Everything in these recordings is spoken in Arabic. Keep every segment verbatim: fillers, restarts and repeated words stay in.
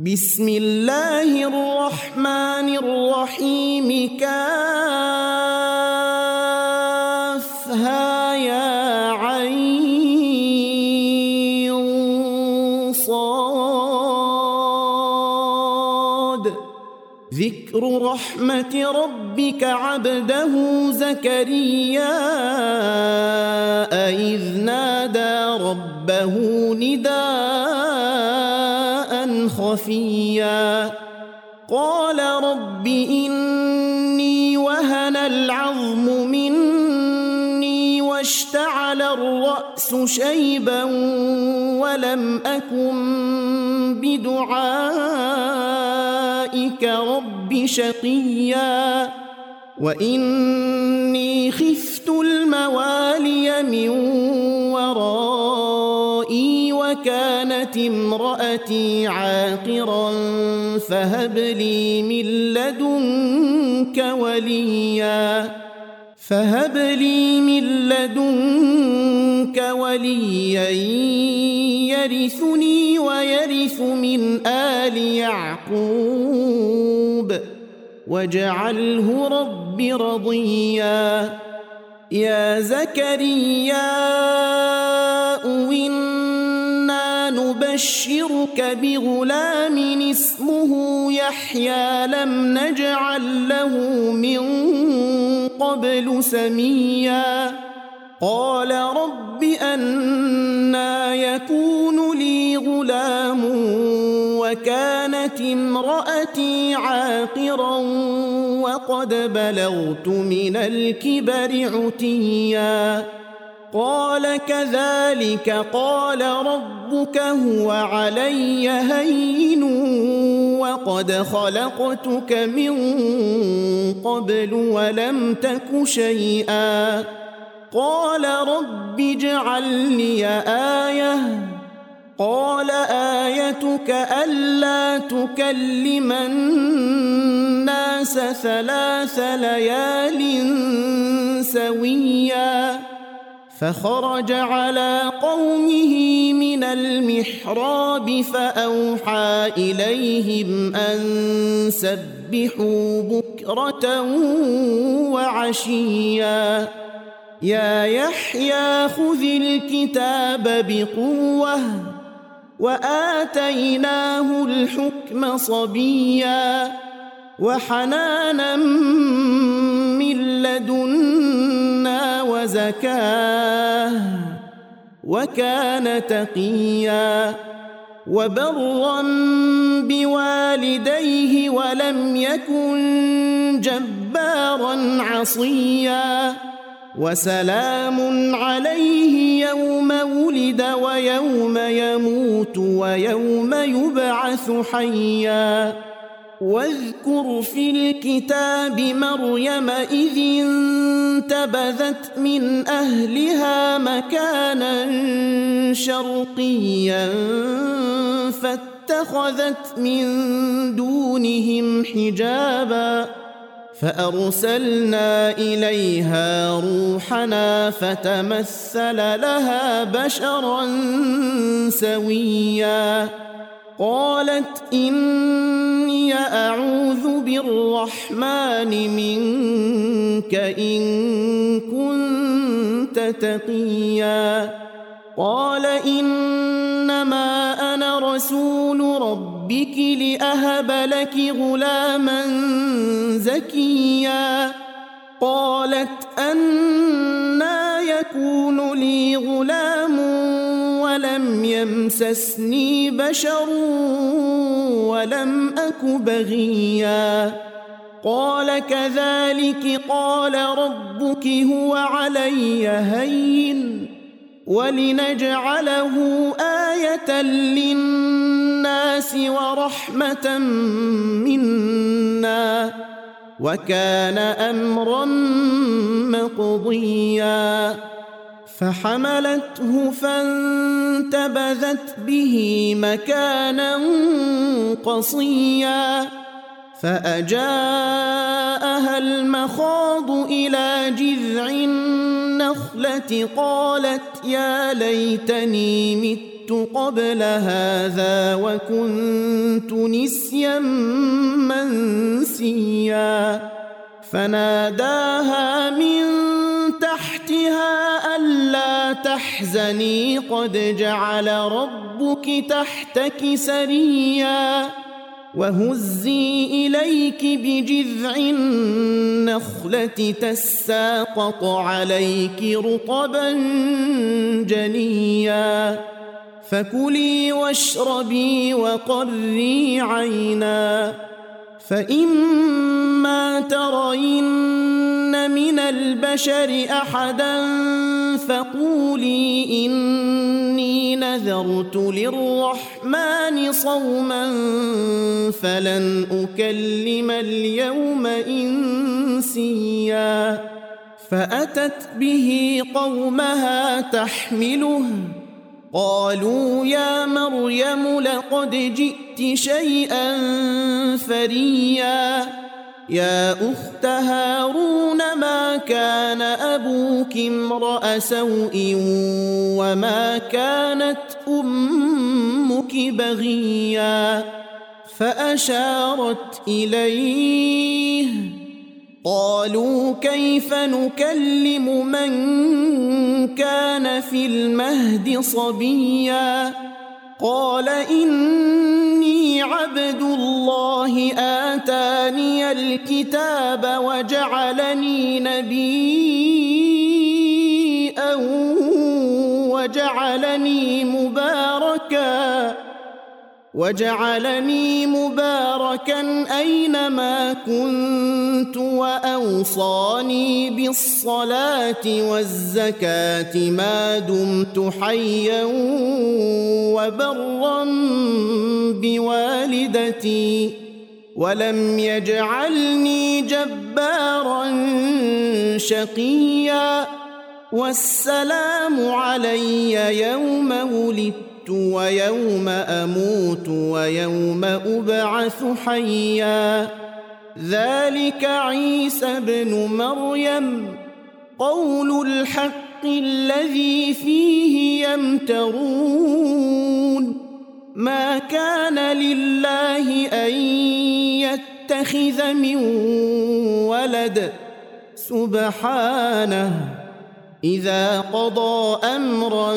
بسم الله الرحمن الرحيم كافها يا عين صاد ذكر رحمة ربك عبده زكريا إذ نادى ربه نداء خفيا قال رب إني وهن العظم مني واشتعل الرأس شيبا ولم أكن بدعائك رب شقيا وإني خفت الموالي من ورائي وكانت امرأتي عاقرا فهب لي من لدنك وليا فهب لي من لدنك وليا يرثني ويرث من آل يعقوب واجعله رب رضيا يا زكريا إنا نبشرك بغلام اسمه يحيى لم نجعل له من قبل سميا قال رب أنى يكون لي غلام وكانت امرأتي عاقرا وقد بلغت من الكبر عتيا قال كذلك قال ربك هو علي هين وقد خلقتك من قبل ولم تك شيئا قال رب اجعل لي آية قال آيتك ألا تكلم الناس ثلاث ليال سويا فخرج على قومه من المحراب فأوحى إليهم أن سبحوا بكرة وعشيا يا يحيى خذ الكتاب بقوة وآتيناه الحكم صبيا وحنانا من لدنا وزكاه وكان تقيا وبرا بوالديه ولم يكن جبارا عصيا وسلام عليه يوم ولد ويوم يموت ويوم يبعث حيا واذكر في الكتاب مريم إذ انتبذت من أهلها مكانا شرقيا فاتخذت من دونهم حجابا فأرسلنا إليها روحنا فتمثل لها بشرا سويا قالت إني أعوذ بالرحمن منك إن كنت تقيا قال إنما أنا رسول ربك لأهب لك غلاما زكيا قالت أنى يكون لي غلام ولم يمسسني بشر ولم أك بغيا قال كذلك قال ربك هو علي هين ولنجعله آية للناس ورحمة منا وكان أمرا مقضيا فحملته فانتبذت به مكانا قصيا فأجاءها المخاض إلى جذع النخلة قالت يا ليتني مت مت قبل هذا وكنت نسيا منسيا فناداها من تحتها ألا تحزني قد جعل ربك تحتك سريا وهزي إليك بجذع النخلة تساقط عليك رطبا جنيا فكلي واشربي وقري عينا فإما ترين من البشر أحدا فقولي إني نذرت للرحمن صوما فلن أكلم اليوم إنسيا فأتت به قومها تحمله قالوا يا مريم لقد جئت شيئا فريا يا أخت هارون ما كان أبوك امرأ سوء وما كانت أمك بغيا فأشارت إليه قالوا كيف نكلم من كان في المهد صبيا قال إني عبد الله آتاني الكتاب وجعلني نبيا وجعلني مباركا وجعلني مباركا أينما كنت وأوصاني بالصلاة والزكاة ما دمت حيا وبرا بوالدتي ولم يجعلني جبارا شقيا والسلام علي يوم ولدت ويوم أموت ويوم أبعث حيا ذلك عيسى ابن مريم قول الحق الذي فيه يمترون ما كان لله أن يتخذ من ولد سبحانه إذا قضى أمرا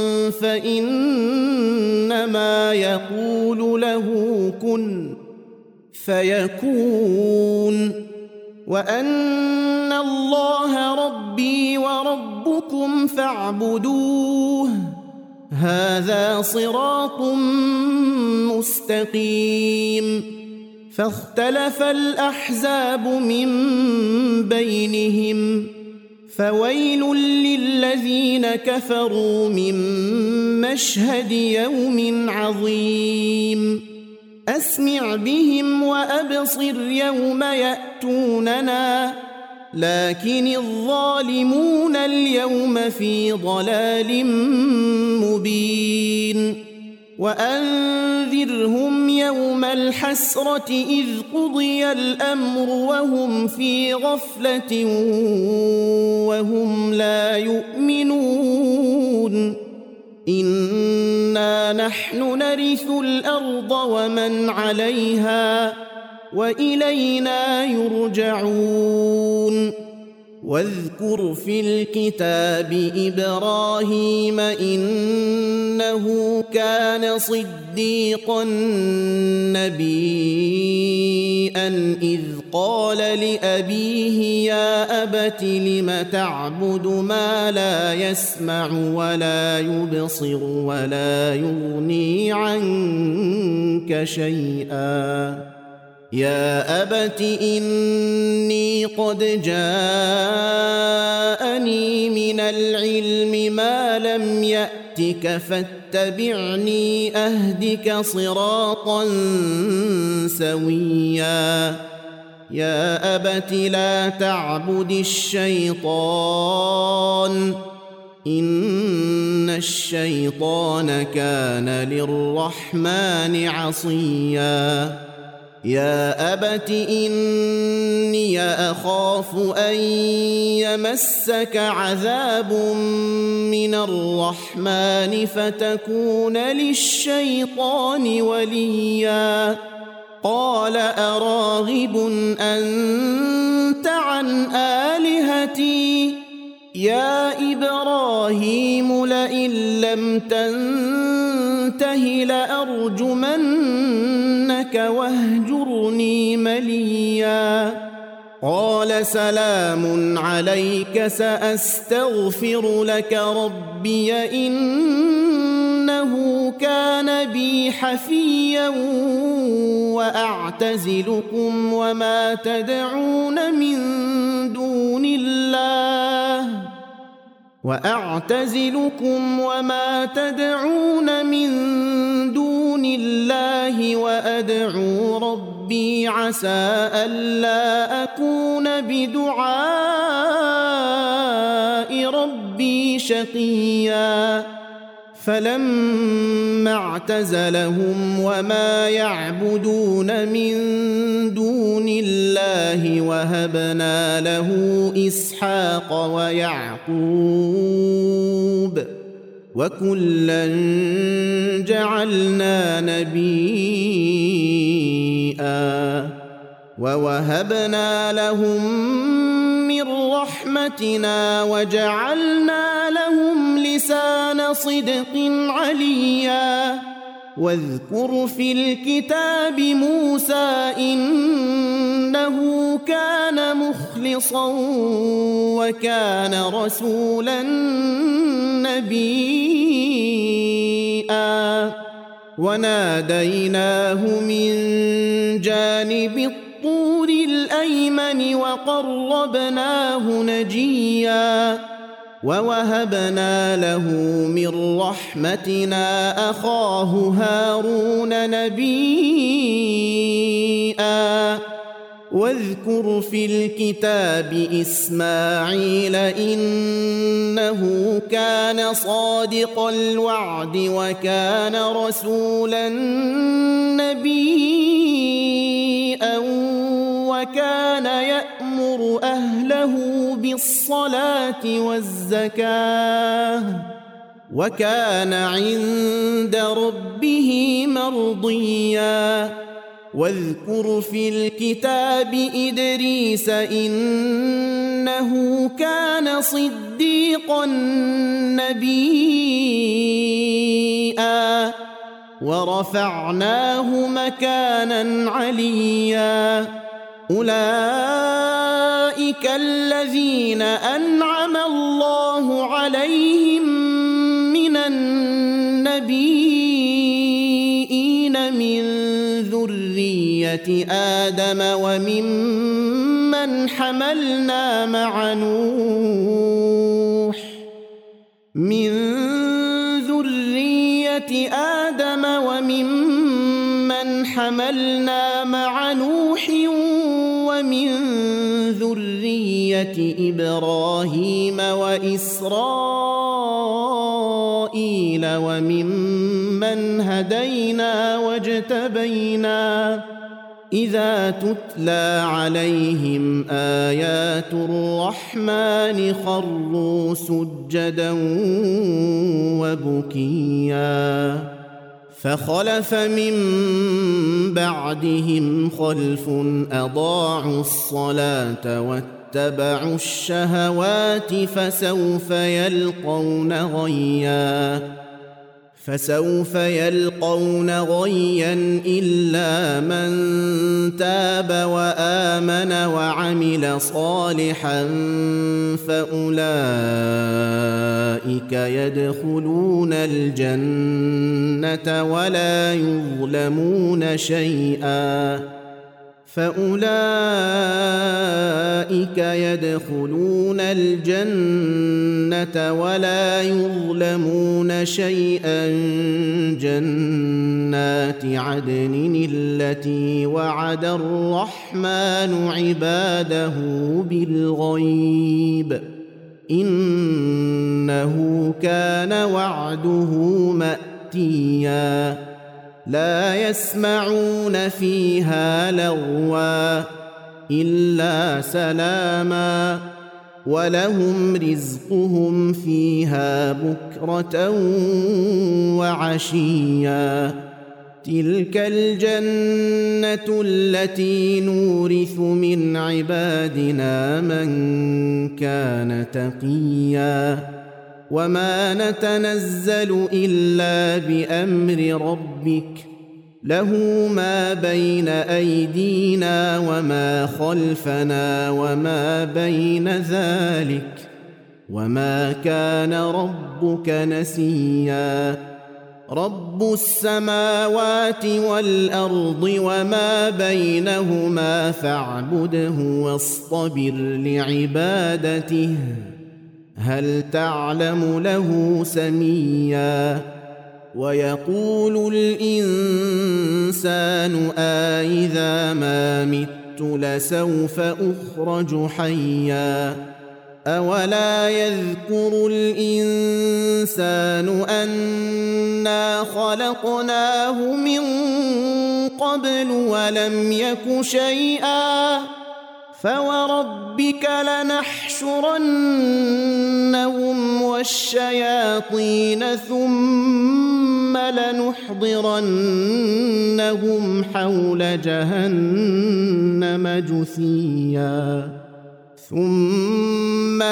فإنما يقول له كن فيكون وأن الله ربي وربكم فاعبدوه هذا صراط مستقيم فاختلف الأحزاب من بينهم فويل للذين كفروا من مشهد يوم عظيم أسمع بهم وأبصر يوم يأتوننا لكن الظالمون اليوم في ضلال مبين وأنذرهم يوم الحسرة إذ قضي الأمر وهم في غفلة وهم لا يؤمنون إنا نحن نرث الأرض ومن عليها وإلينا يرجعون واذكر في الكتاب إبراهيم إنه كان صديقا نبيا إذ قال لأبيه يا أبت لم تعبد ما لا يسمع ولا يبصر ولا يغني عنك شيئا يا أبت إني قد جاءني من العلم ما لم يأتك فاتبعني أهدك صراطا سويا يا أبت لا تعبد الشيطان إن الشيطان كان للرحمن عصيا يا أبت إني أخاف أن يمسك عذاب من الرحمن فتكون للشيطان وليا قال أراغب أنت عن آلهتي يا إبراهيم لئن لم تنته لأرجمنك واهجرني مليا قال سلام عليك سأستغفر لك ربي إنه كان بي حفيا وأعتزلكم وما تدعون من دون الله وأعتزلكم وما تدعون من دون الله وأدعو ربي عسى ألا أكون بدعاء ربي شقيا فلما اعتزلهم وما يعبدون من دون الله وهبنا له إسحاق ويعقوب وكلا جعلنا نبيا ووهبنا لهم من رحمتنا وجعلنا لهم لسان صدق عليا واذكر في الكتاب موسى إنه كان مخلصا وكان رسولا نبيا وناديناه من جانب الطور الأيمن وقربناه نجيا ووهبنا له من رحمتنا أخاه هارون نبيا واذكر في الكتاب إسماعيل إنه كان صادق الوعد وكان رسولا نبيا وكان يأمر أهله بالصلاة والزكاة وكان عند ربه مرضيا واذكر في الكتاب إدريس إنه كان صديقا نبيا ورفعناه مكانا عليا أولئك الذين أنعم الله عليهم من النبيين من ذرية آدم وممن حملنا مع نوح من ذرية آدم وممن حملنا مع نوح ومن ذرية إبراهيم وإسرائيل وممن هدينا واجتبينا إذا تتلى عليهم آيات الرحمن خروا سجدا وبكيا فخلف من بعدهم خلف أضاعوا الصلاة واتبعوا الشهوات فسوف يلقون غيا فسوف يلقون غيا إلا من تاب وآمن وعمل صالحا فأولئك يدخلون الجنة ولا يظلمون شيئا فأولئك يدخلون الجنة ولا يظلمون شيئا جنات عدن التي وعد الرحمن عباده بالغيب إنه كان وعده مأتيا لا يسمعون فيها لغوا إلا سلاما ولهم رزقهم فيها بكرة وعشيا تلك الجنة التي نورث من عبادنا من كان تقيا وما نتنزل إلا بأمر ربك له ما بين أيدينا وما خلفنا وما بين ذلك وما كان ربك نسيا رب السماوات والأرض وما بينهما فاعبده واصطبر لعبادته هل تعلم له سميا ويقول الإنسان أإذا ما مت لسوف أخرج حيا أولا يذكر الإنسان أنا خلقناه من قبل ولم يك شيئا فوربك لنحشرنهم والشياطين ثم لنحضرنهم حول جهنم جثيا ثم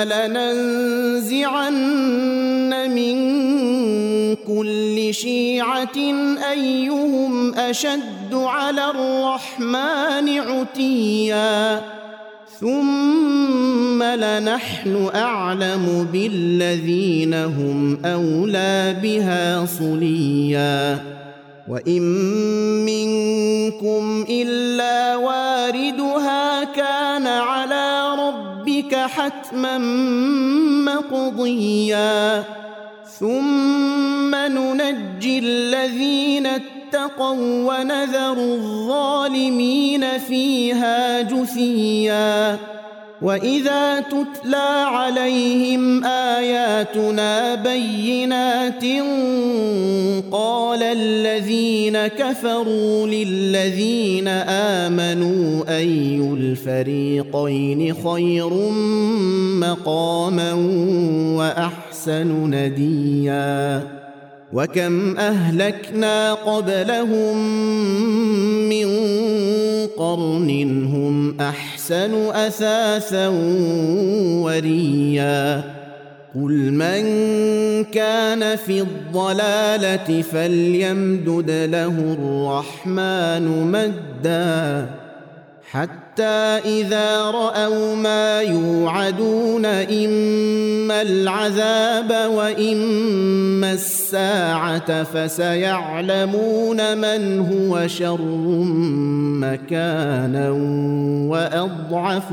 لننزعن من كل شيعة أيهم أشد على الرحمن عتيا ثم لنحن أعلم بالذين هم أولى بها صليا وإن منكم إلا واردها كان على ربك حتما مقضيا ثم ننجي الذين اتقوا ونذر الظالمين فيها جثيا وإذا تتلى عليهم آياتنا بينات قال الذين كفروا للذين آمنوا أي الفريقين خير مقاما وأحسن نديا وكم أهلكنا قبلهم من قرن هم أحسن أثاثا وريا قل من كان في الضلالة فليمدد له الرحمن مدا حتى إذا رأوا ما يوعدون إما العذاب وإما الساعة فسيعلمون من هو شر مكانا وأضعف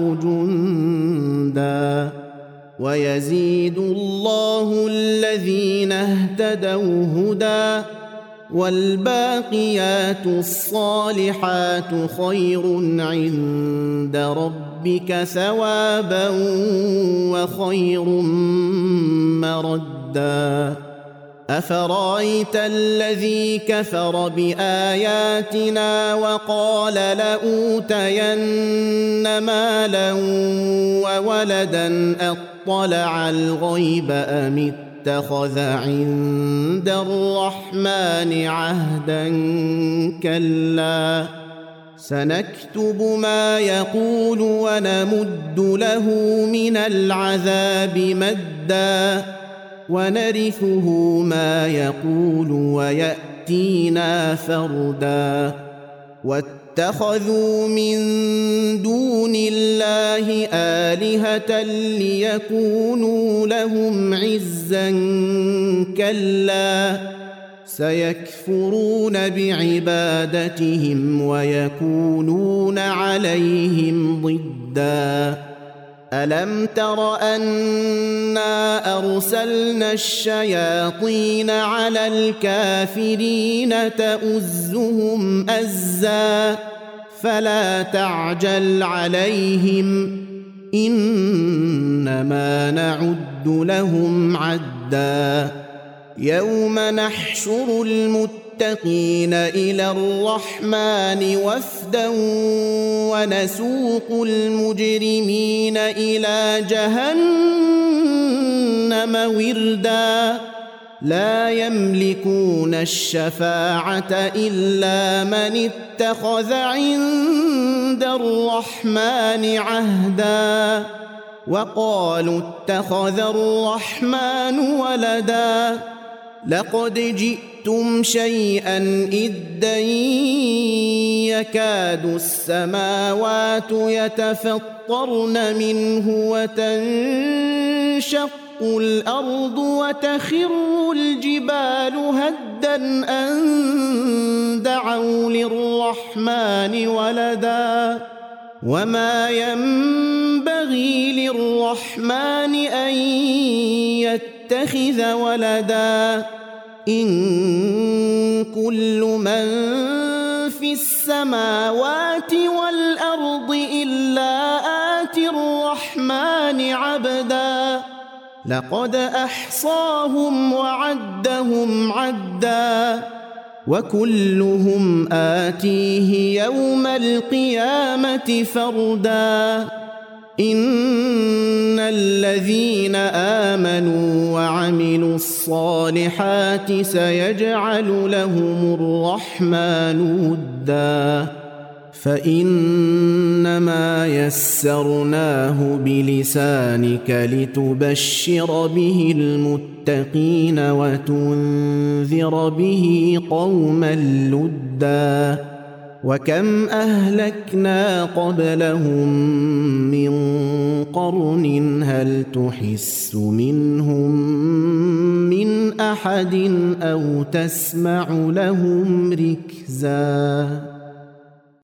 جندا ويزيد الله الذين اهتدوا هدى والباقيات الصالحات خير عند ربك ثوابا وخير مردا أفرأيت الذي كفر بآياتنا وقال لأوتين مالا وولدا أطلع الغيب أم اتخذ عند الرحمن عهدا كلا سنكتب ما يقول ونمد له من العذاب مدا ونرثه ما يقول ويأتينا فردا واتخذوا من دون الله آلهة ليكونوا لهم عزا كلا سيكفرون بعبادتهم ويكونون عليهم ضدا ألم تر أنا أرسلنا الشياطين على الكافرين تؤزهم أزا فلا تعجل عليهم إنما نعد لهم عدا يوم نحشر المتقين المتقين إلى الرحمن وفدا ونسوق المجرمين إلى جهنم وردا لا يملكون الشفاعة إلا من اتخذ عند الرحمن عهدا وقالوا اتخذ الرحمن ولدا لقد جئتم شيئا إدا يكاد السماوات يتفطرن منه وتنشق الأرض وتخر الجبال هدا أن دعوا للرحمن ولدا وما ينبغي للرحمن أن يتخذ ولدا إن كل من في السماوات والأرض إلا آتي الرحمن عبدا لقد أحصاهم وعدهم عدا وكلهم آتيه يوم القيامة فردا إن الذين آمنوا وعملوا الصالحات سيجعل لهم الرحمن ودا فإنما يسرناه بلسانك لتبشر به المتقين وتنذر به قوما لدا وكم أهلكنا قبلهم من قرن هل تحس منهم من أحد أو تسمع لهم ركزا